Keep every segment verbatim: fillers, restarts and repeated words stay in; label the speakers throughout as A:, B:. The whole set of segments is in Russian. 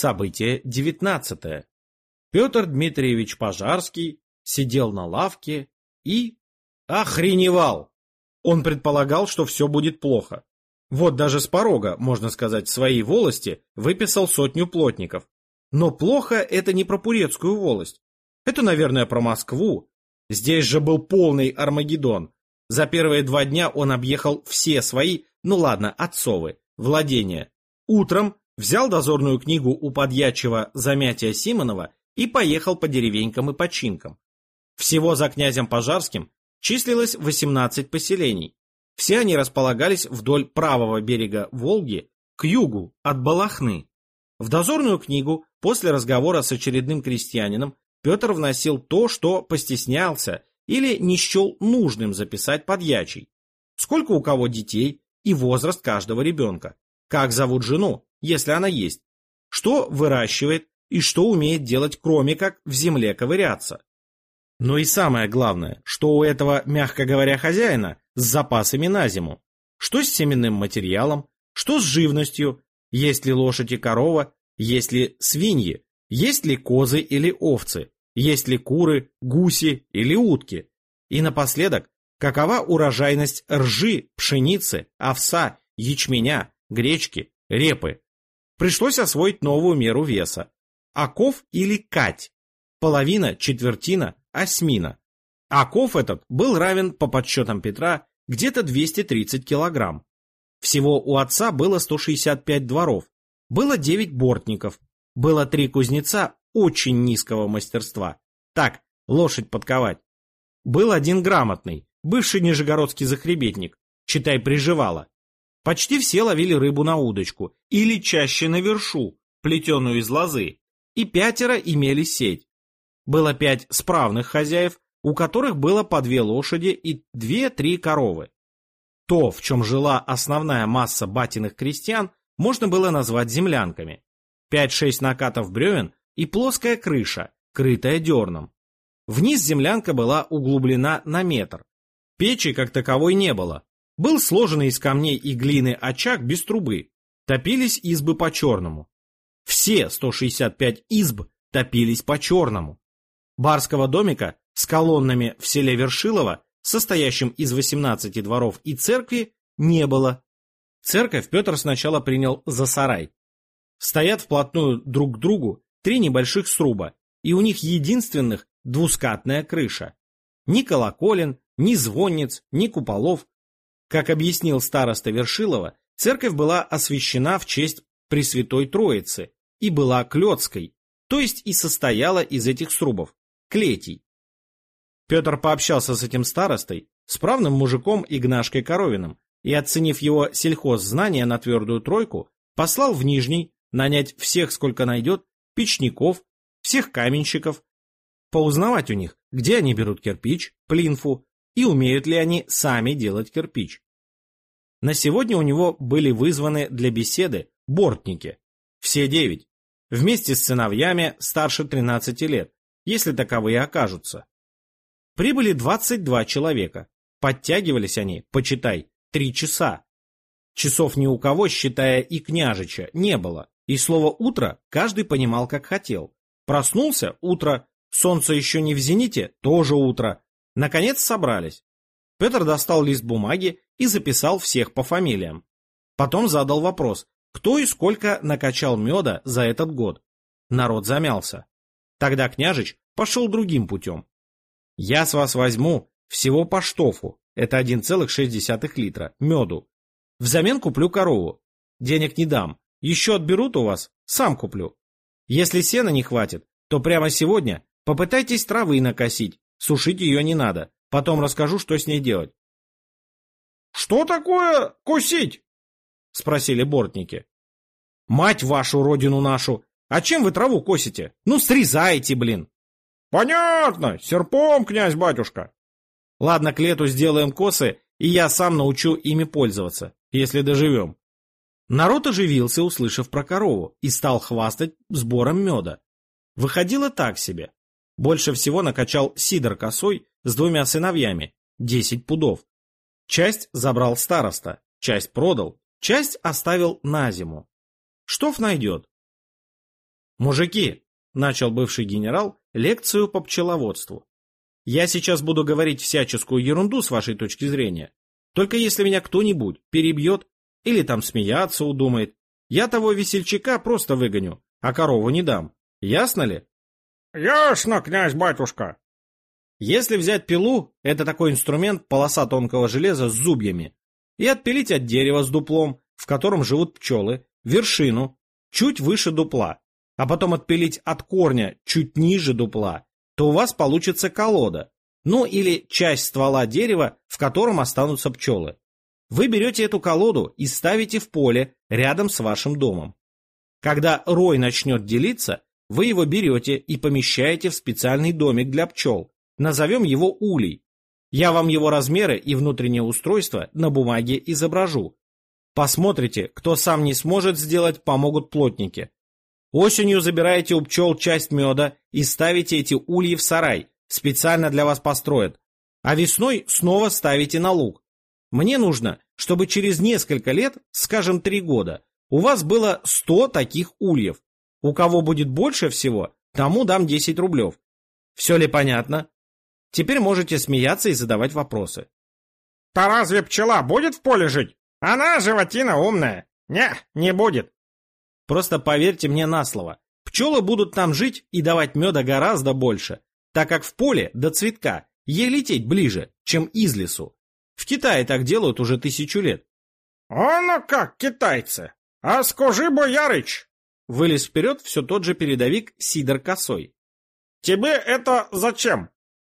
A: Событие девятнадцатое. Петр Дмитриевич Пожарский сидел на лавке и охреневал. Он предполагал, что все будет плохо. Вот даже с порога, можно сказать, своей волости выписал сотню плотников. Но плохо это не про Пурецкую волость. Это, наверное, про Москву. Здесь же был полный Армагеддон. За первые два дня он объехал все свои, ну ладно, отцовы, владения. Утром взял дозорную книгу у подьячего Замятия Симонова и поехал по деревенькам и починкам. Всего за князем Пожарским числилось восемнадцать поселений. Все они располагались вдоль правого берега Волги к югу от Балахны. В дозорную книгу после разговора с очередным крестьянином Петр вносил то, что постеснялся или не счел нужным записать подьячий. Сколько у кого детей и возраст каждого ребенка. Как зовут жену, если она есть. Что выращивает и что умеет делать, кроме как в земле ковыряться. Но и самое главное, что у этого, мягко говоря, хозяина с запасами на зиму. Что с семенным материалом, что с живностью, есть ли лошадь и корова, есть ли свиньи, есть ли козы или овцы, есть ли куры, гуси или утки. И напоследок, какова урожайность ржи, пшеницы, овса, ячменя, гречки, репы. Пришлось освоить новую меру веса. Оков или кать. Половина, четвертина, осьмина. Оков этот был равен, по подсчетам Петра, где-то двести тридцать килограмм. Всего у отца было сто шестьдесят пять дворов. Было девять бортников. Было три кузнеца очень низкого мастерства. Так, лошадь подковать. Был один грамотный, бывший нижегородский захребетник, читай приживало. Почти все ловили рыбу на удочку, или чаще на вершу, плетеную из лозы, и пятеро имели сеть. Было пять справных хозяев, у которых было по две лошади и две-три коровы. То, в чем жила основная масса батиных крестьян, можно было назвать землянками. Пять-шесть накатов бревен и плоская крыша, крытая дерном. Вниз землянка была углублена на метр. Печи как таковой не было. Был сложенный из камней и глины очаг без трубы. Топились избы по-черному. Все сто шестьдесят пять изб топились по-черному. Барского домика с колоннами в селе Вершилово, состоящим из восемнадцати дворов и церкви, не было. Церковь Петр сначала принял за сарай. Стоят вплотную друг к другу три небольших сруба, и у них единственных двускатная крыша. Ни колоколен, ни звонниц, ни куполов. Как объяснил староста Вершилова, церковь была освящена в честь Пресвятой Троицы и была клетской, то есть и состояла из этих срубов, клетий. Петр пообщался с этим старостой, справным мужиком Игнашкой Коровиным, и, оценив его сельхоззнания на твердую тройку, послал в Нижний нанять всех, сколько найдет, печников, всех каменщиков, поузнавать у них, где они берут кирпич, плинфу, и умеют ли они сами делать кирпич. На сегодня у него были вызваны для беседы бортники, все девять, вместе с сыновьями старше тринадцати лет, если таковые окажутся. Прибыли двадцать два человека, подтягивались они, почитай, три часа. Часов ни у кого, считая и княжича, не было, и слово «утро» каждый понимал как хотел. Проснулся — утро, солнце еще не в зените — тоже утро. Наконец собрались. Петр достал лист бумаги и записал всех по фамилиям. Потом задал вопрос, кто и сколько накачал меда за этот год. Народ замялся. Тогда княжич пошел другим путем. Я с вас возьму всего по штофу, это один целых шесть десятых литра, меду. Взамен куплю корову. Денег не дам. Еще отберут у вас, сам куплю. Если сена не хватит, то прямо сегодня попытайтесь травы накосить. Сушить ее не надо. Потом расскажу, что с ней делать. — Что такое косить? — спросили бортники. — Мать вашу, родину нашу! А чем вы траву косите? Ну, срезаете, блин! — Понятно, серпом, князь-батюшка. — Ладно, к лету сделаем косы, и я сам научу ими пользоваться, если доживем. Народ оживился, услышав про корову, и стал хвастать сбором меда. Выходило так себе. Больше всего накачал Сидор Косой с двумя сыновьями, десять пудов. Часть забрал староста, часть продал, часть оставил на зиму. Штоф найдет. «Мужики», — начал бывший генерал лекцию по пчеловодству, «я сейчас буду говорить всяческую ерунду с вашей точки зрения. Только если меня кто-нибудь перебьет или там смеяться удумает, я того весельчака просто выгоню, а корову не дам. Ясно ли?»
B: «Ясно, князь-батюшка».
A: Если взять пилу, это такой инструмент, полоса тонкого железа с зубьями, и отпилить от дерева с дуплом, в котором живут пчелы, вершину, чуть выше дупла, а потом отпилить от корня чуть ниже дупла, то у вас получится колода, ну или часть ствола дерева, в котором останутся пчелы. Вы берете эту колоду и ставите в поле рядом с вашим домом. Когда рой начнет делиться, вы его берете и помещаете в специальный домик для пчел. Назовем его улей. Я вам его размеры и внутреннее устройство на бумаге изображу. Посмотрите, кто сам не сможет сделать, помогут плотники. Осенью забираете у пчел часть меда и ставите эти ульи в сарай, специально для вас построят. А весной снова ставите на луг. Мне нужно, чтобы через несколько лет, скажем три года, у вас было сто таких ульев. У кого будет больше всего, тому дам десять рублев. Все ли понятно? Теперь можете смеяться и задавать вопросы.
B: «Да разве пчела будет в поле жить? Она животина умная. Не, не будет».
A: Просто поверьте мне на слово. Пчелы будут там жить и давать меда гораздо больше, так как в поле до цветка ей лететь ближе, чем из лесу. В Китае так делают уже тысячу лет.
B: «Оно как, китайцы! А скажи, боярыч!»
A: Вылез вперед все тот же передовик Сидор Косой.
B: «Тебе это зачем?»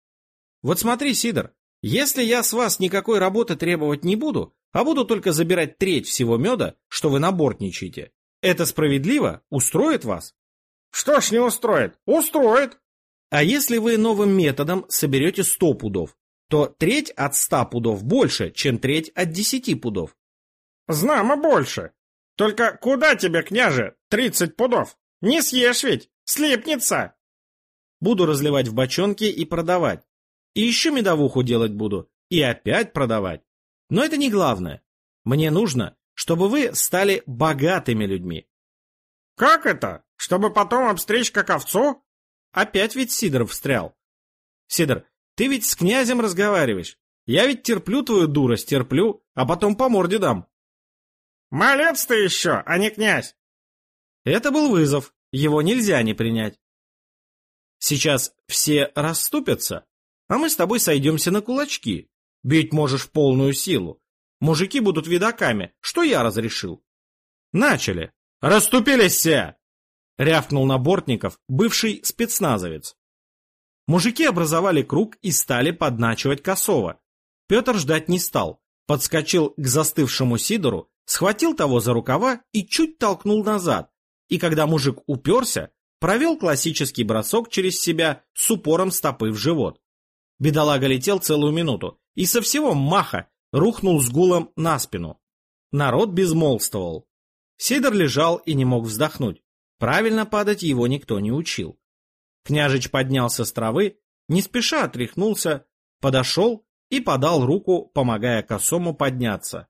A: Вот смотри, Сидор, если я с вас никакой работы требовать не буду, а буду только забирать треть всего меда, что вы набортничаете, это справедливо? Устроит вас?
B: Что ж не устроит? Устроит.
A: А если вы новым методом соберете сто пудов, то треть от ста пудов больше, чем треть от десяти пудов.
B: Знамо больше. Только куда тебе, княже, тридцать пудов? Не съешь ведь, слипнется.
A: Буду разливать в бочонки и продавать. И еще медовуху делать буду, и опять продавать. Но это не главное. Мне нужно, чтобы вы стали богатыми людьми.
B: Как это? Чтобы потом обстричь как овцу?
A: Опять ведь Сидор встрял. Сидор, ты ведь с князем разговариваешь. Я ведь терплю твою дурость, терплю, а потом по морде дам.
B: Малец ты еще, а не князь.
A: Это был вызов, его нельзя не принять. Сейчас все расступятся, а мы с тобой сойдемся на кулачки. Бить можешь в полную силу. Мужики будут видоками, что я разрешил. Начали. Расступились все! Рявкнул на бортников бывший спецназовец. Мужики образовали круг и стали подначивать Косова. Петр ждать не стал, подскочил к застывшему Сидору, схватил того за рукава и чуть толкнул назад, и когда мужик уперся, провел классический бросок через себя с упором стопы в живот. Бедолага летел целую минуту и со всего маха рухнул с гулом на спину. Народ безмолвствовал. Сидор лежал и не мог вздохнуть. Правильно падать его никто не учил. Княжич поднялся с травы, не спеша отряхнулся, подошел и подал руку, помогая Косому подняться.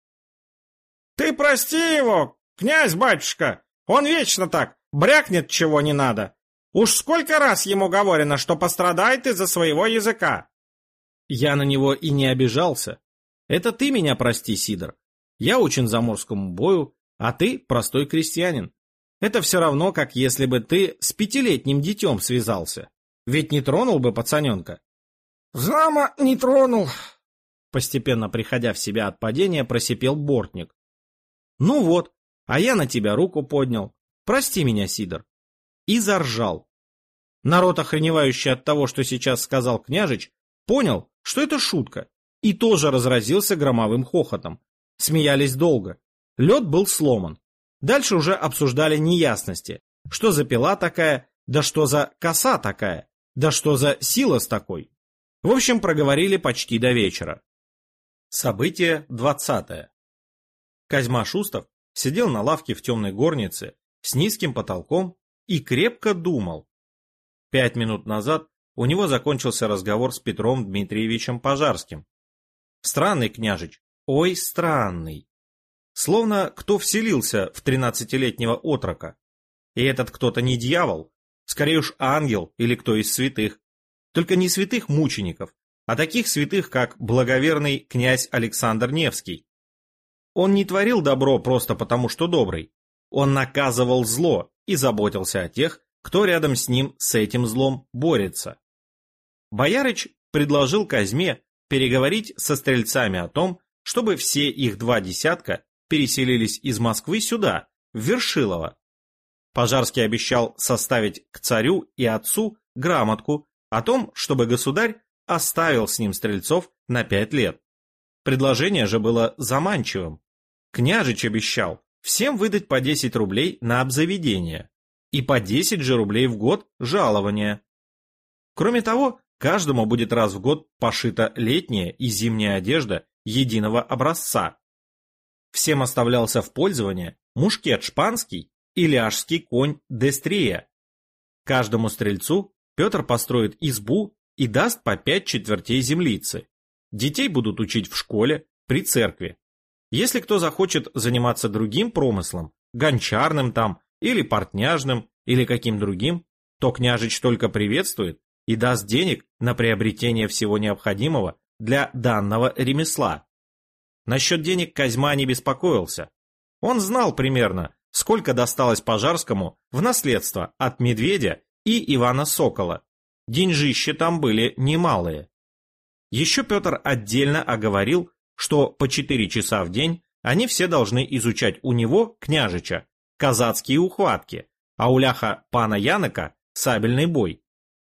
B: «Ты прости его, князь-батюшка, он вечно так, брякнет чего не надо. Уж сколько раз ему говорено, что пострадает из-за своего языка».
A: Я на него и не обижался. Это ты меня прости, Сидор. Я учен заморскому бою, а ты простой крестьянин. Это все равно, как если бы ты с пятилетним детем связался. Ведь не тронул бы пацаненка.
B: «Знамо, не тронул»,
A: — постепенно приходя в себя от падения, просипел бортник. «Ну вот, а я на тебя руку поднял. Прости меня, Сидор». И заржал. Народ, охреневающий от того, что сейчас сказал княжич, понял, что это шутка, и тоже разразился громовым хохотом. Смеялись долго. Лед был сломан. Дальше уже обсуждали неясности. Что за пила такая, да что за коса такая, да что за силос такой. В общем, проговорили почти до вечера. Событие двадцатое. Козьма Шустов сидел на лавке в темной горнице с низким потолком и крепко думал. Пять минут назад у него закончился разговор с Петром Дмитриевичем Пожарским. Странный княжич, ой, странный. Словно кто вселился в тринадцатилетнего отрока. И этот кто-то не дьявол, скорее уж ангел или кто из святых. Только не святых мучеников, а таких святых, как благоверный князь Александр Невский. Он не творил добро просто потому, что добрый. Он наказывал зло и заботился о тех, кто рядом с ним с этим злом борется. Боярыч предложил Козьме переговорить со стрельцами о том, чтобы все их два десятка переселились из Москвы сюда, в Вершилово. Пожарский обещал составить к царю и отцу грамотку о том, чтобы государь оставил с ним стрельцов на пять лет. Предложение же было заманчивым. Княжич обещал всем выдать по десять рублей на обзаведение и по десять же рублей в год жалования. Кроме того, каждому будет раз в год пошита летняя и зимняя одежда единого образца. Всем оставлялся в пользование мушкет шпанский и ляжский конь Дестрия. Каждому стрельцу Петр построит избу и даст по пять четвертей землицы. Детей будут учить в школе, при церкви. Если кто захочет заниматься другим промыслом, гончарным там, или портняжным, или каким другим, то княжич только приветствует и даст денег на приобретение всего необходимого для данного ремесла. Насчет денег Козьма не беспокоился. Он знал примерно, сколько досталось Пожарскому в наследство от Медведя и Ивана Сокола. Деньжища там были немалые. Еще Петр отдельно оговорил, что по четыре часа в день они все должны изучать у него, княжича, казацкие ухватки, а у ляха пана Янока сабельный бой.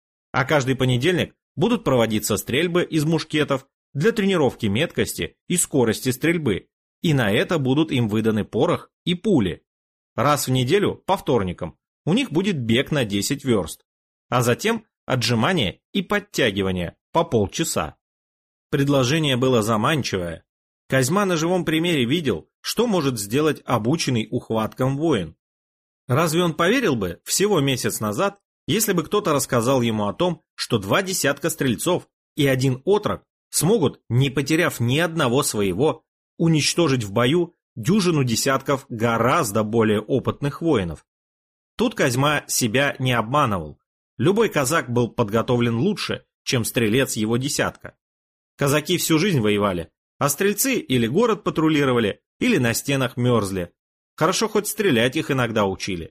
A: А каждый понедельник будут проводиться стрельбы из мушкетов для тренировки меткости и скорости стрельбы, и на это будут им выданы порох и пули. Раз в неделю, по вторникам, у них будет бег на десять верст, а затем отжимания и подтягивания по полчаса. Предложение было заманчивое. Козьма на живом примере видел, что может сделать обученный ухваткам воин. Разве он поверил бы всего месяц назад, если бы кто-то рассказал ему о том, что два десятка стрельцов и один отрок смогут, не потеряв ни одного своего, уничтожить в бою дюжину десятков гораздо более опытных воинов? Тут Козьма себя не обманывал. Любой казак был подготовлен лучше, чем стрелец его десятка. Казаки всю жизнь воевали, а стрельцы или город патрулировали, или на стенах мерзли. Хорошо хоть стрелять их иногда учили.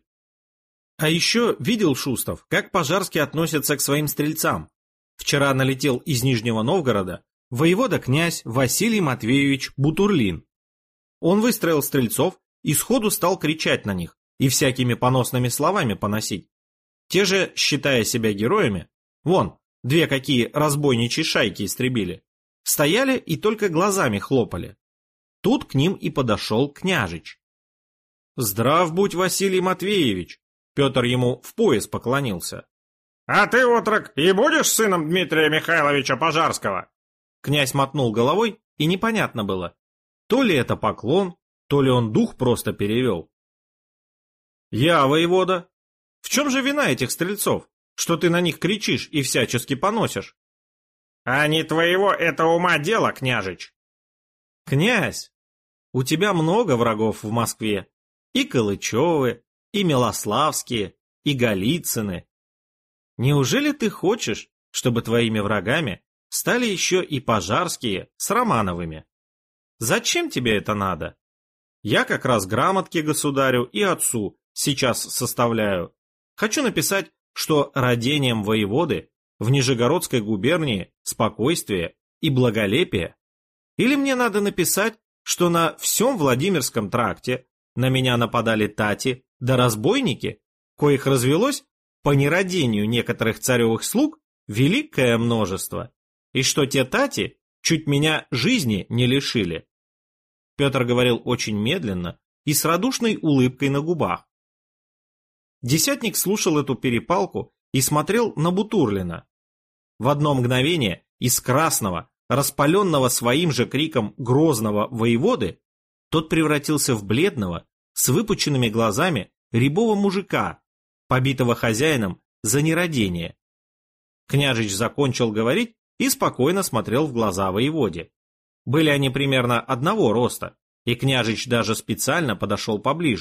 A: А еще видел Шустов, как Пожарский относится к своим стрельцам. Вчера налетел из Нижнего Новгорода воевода-князь Василий Матвеевич Бутурлин. Он выстроил стрельцов и сходу стал кричать на них и всякими поносными словами поносить. Те же, считая себя героями, вон, две какие разбойничьи шайки истребили, стояли и только глазами хлопали. Тут к ним и подошел княжич. «Здрав будь, Василий Матвеевич!» Петр ему в пояс поклонился.
B: «А ты, отрок, и будешь сыном Дмитрия Михайловича Пожарского?»
A: Князь мотнул головой, и непонятно было, то ли это поклон, то ли он дух просто перевел. «Я, воевода. В чем же вина этих стрельцов, что ты на них кричишь и всячески поносишь?»
B: «А не твоего это ума дело, княжич!»
A: «Князь, у тебя много врагов в Москве. И Калычевы, и Милославские, и Голицыны. Неужели ты хочешь, чтобы твоими врагами стали еще и Пожарские с Романовыми? Зачем тебе это надо? Я как раз грамотки государю и отцу сейчас составляю. Хочу написать, что родением воеводы в Нижегородской губернии спокойствие и благолепие. Или мне надо написать, что на всем Владимирском тракте на меня нападали тати да разбойники, коих развелось по нерадению некоторых царевых слуг великое множество, и что те тати чуть меня жизни не лишили. Петр говорил очень медленно и с радушной улыбкой на губах. Десятник слушал эту перепалку и смотрел на Бутурлина. В одно мгновение из красного, распаленного своим же криком грозного воеводы, тот превратился в бледного, с выпученными глазами рябого мужика, побитого хозяином за нерадение. Княжич закончил говорить и спокойно смотрел в глаза воеводе. Были они примерно одного роста, и княжич даже специально подошел поближе,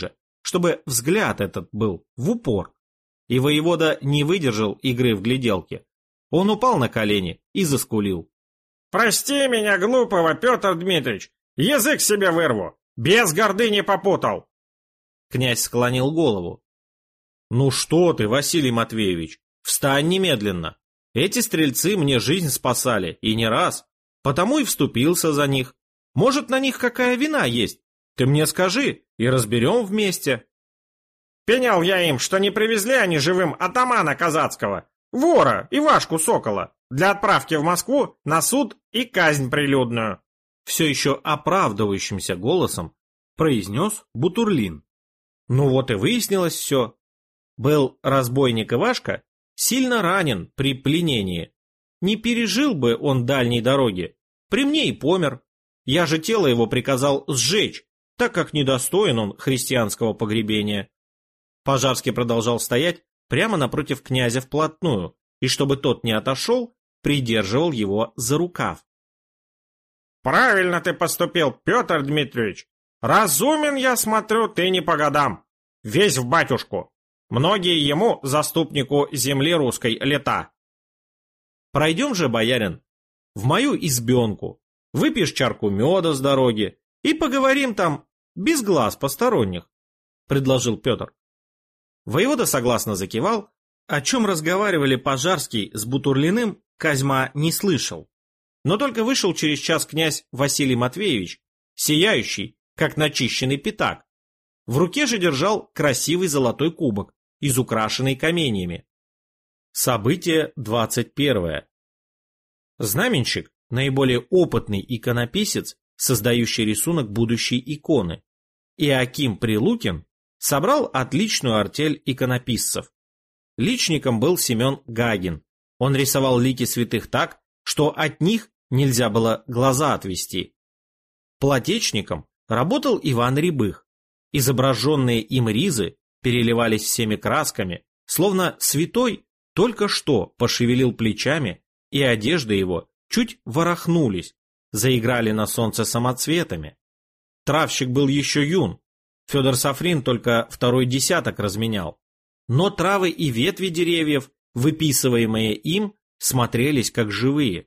A: чтобы взгляд этот был в упор. И воевода не выдержал игры в гляделки. Он упал на колени и заскулил.
B: «Прости меня, глупого, Петр Дмитриевич, язык себе вырву, без гордыни попутал!»
A: Князь склонил голову. «Ну что ты, Василий Матвеевич, встань немедленно. Эти стрельцы мне жизнь спасали, и не раз, потому и вступился за них. Может, на них какая вина есть? Ты мне скажи, и разберем вместе».
B: «Пенял я им, что не привезли они живым атамана казацкого, вора Ивашку Сокола, для отправки в Москву на суд и казнь прилюдную»,
A: все еще оправдывающимся голосом произнес Бутурлин. Ну вот и выяснилось все. Был разбойник Ивашка сильно ранен при пленении. Не пережил бы он дальней дороги, при мне и помер. Я же тело его приказал сжечь, так как недостоин он христианского погребения. Пожарский продолжал стоять прямо напротив князя вплотную, и чтобы тот не отошел, придерживал его за рукав.
B: «Правильно ты поступил, Петр Дмитриевич. Разумен, я смотрю, ты не по годам. Весь в батюшку. Многие ему, заступнику земли русской, лета».
A: «Пройдем же, боярин, в мою избенку, выпьешь чарку меда с дороги и поговорим там без глаз посторонних», — предложил Петр. Воевода согласно закивал. О чем разговаривали Пожарский с Бутурлиным, Козьма не слышал. Но только вышел через час князь Василий Матвеевич, сияющий, как начищенный пятак. В руке же держал красивый золотой кубок, изукрашенный каменьями. Событие двадцать первое. Знаменщик, наиболее опытный иконописец, создающий рисунок будущей иконы, Иоаким Прилукин, собрал отличную артель иконописцев. Личником был Семен Гагин. Он рисовал лики святых так, что от них нельзя было глаза отвести. Платечником работал Иван Рябых. Изображенные им ризы переливались всеми красками, словно святой только что пошевелил плечами, и одежды его чуть ворохнулись, заиграли на солнце самоцветами. Травщик был еще юн, Федор Сафрин только второй десяток разменял, но травы и ветви деревьев, выписываемые им, смотрелись как живые.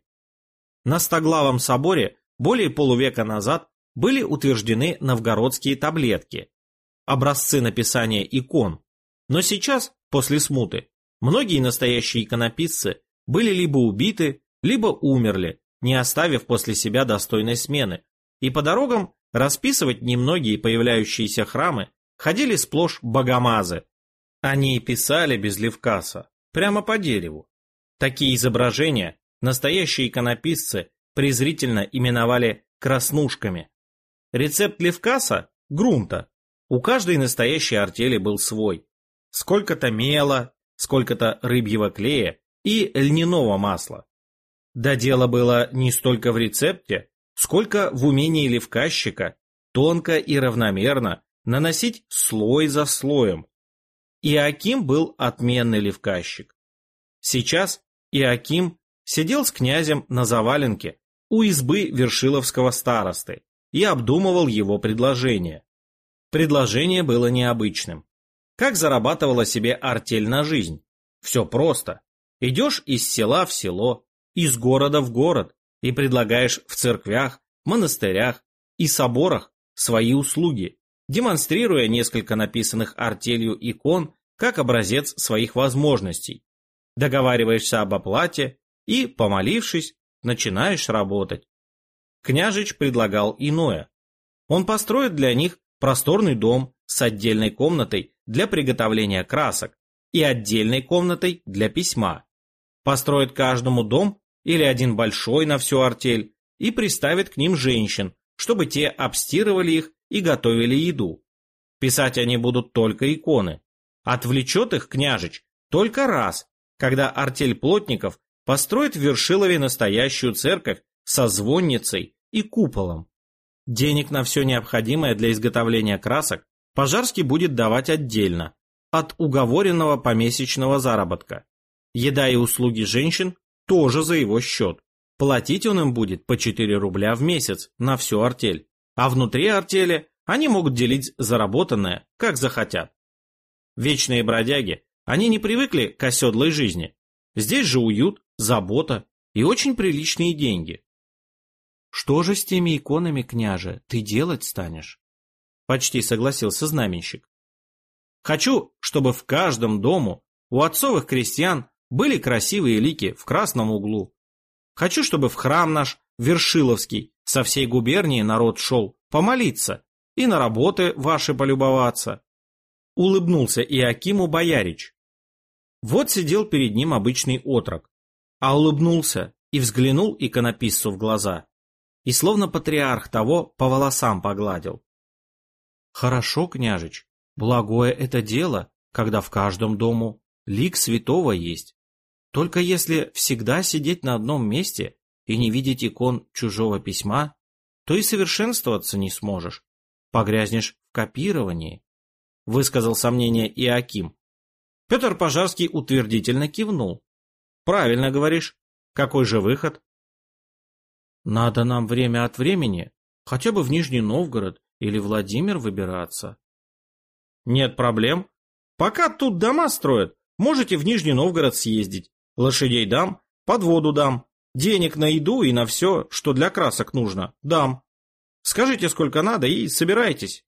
A: На Стоглавом соборе более полувека назад были утверждены новгородские таблетки, образцы написания икон, но сейчас, после смуты, многие настоящие иконописцы были либо убиты, либо умерли, не оставив после себя достойной смены, и по дорогам расписывать немногие появляющиеся храмы ходили сплошь богомазы. Они и писали без левкаса, прямо по дереву. Такие изображения настоящие иконописцы презрительно именовали краснушками. Рецепт левкаса – грунта. У каждой настоящей артели был свой. Сколько-то мела, сколько-то рыбьего клея и льняного масла. Да дело было не столько в рецепте, сколько в умении левкащика тонко и равномерно наносить слой за слоем. Иоаким был отменный левкащик. Сейчас Иоаким сидел с князем на заваленке у избы вершиловского старосты и обдумывал его предложение. Предложение было необычным. Как зарабатывала себе артель на жизнь? Все просто. Идешь из села в село, из города в город и предлагаешь в церквях, монастырях и соборах свои услуги, демонстрируя несколько написанных артелью икон как образец своих возможностей. Договариваешься об оплате и, помолившись, начинаешь работать. Княжич предлагал иное. Он построит для них просторный дом с отдельной комнатой для приготовления красок и отдельной комнатой для письма. Построит каждому дом или один большой на всю артель и приставит к ним женщин, чтобы те обстирывали их и готовили еду. Писать они будут только иконы. Отвлечет их княжич только раз, когда артель плотников построит в Вершилове настоящую церковь со звонницей и куполом. Денег на все необходимое для изготовления красок Пожарский будет давать отдельно, от уговоренного помесячного заработка. Еда и услуги женщин тоже за его счет. Платить он им будет по четыре рубля в месяц на всю артель, а внутри артели они могут делить заработанное, как захотят. Вечные бродяги, они не привыкли к оседлой жизни. Здесь же уют, забота и очень приличные деньги. Что же с теми иконами, княже, ты делать станешь? Почти согласился знаменщик. Хочу, чтобы в каждом дому у отцовых крестьян были красивые лики в красном углу. Хочу, чтобы в храм наш Вершиловский со всей губернии народ шел помолиться и на работы ваши полюбоваться. Улыбнулся Иакиму боярич. Вот сидел перед ним обычный отрок, а улыбнулся и взглянул иконописцу в глаза, и словно патриарх того по волосам погладил. Хорошо, княжич, благое это дело, когда в каждом дому лик святого есть. Только если всегда сидеть на одном месте и не видеть икон чужого письма, то и совершенствоваться не сможешь, погрязнешь в копировании, высказал сомнение Иаким. Петр Пожарский утвердительно кивнул. Правильно говоришь. Какой же выход? Надо нам время от времени хотя бы в Нижний Новгород или Владимир выбираться. Нет проблем. Пока тут дома строят, можете в Нижний Новгород съездить. Лошадей дам, подводу дам, денег на еду и на все, что для красок нужно, дам. Скажите, сколько надо, и собирайтесь.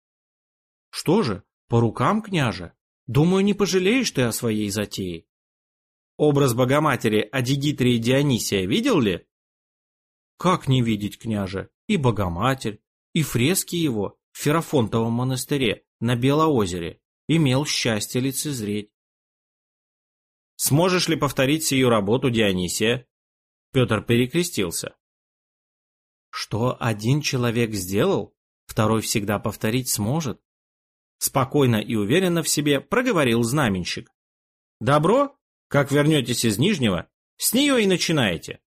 A: Что же, по рукам, княже? Думаю, не пожалеешь ты о своей затее. Образ Богоматери Адигитрии Дионисия видел ли? Как не видеть, княже? И Богоматерь, и фрески его в Ферафонтовом монастыре на Белоозере имел счастье лицезреть. Сможешь ли повторить сию работу Дионисия? Петр перекрестился. Что один человек сделал, второй всегда повторить сможет. Спокойно и уверенно в себе проговорил знаменщик. Добро, как вернетесь из Нижнего, с нее и начинаете.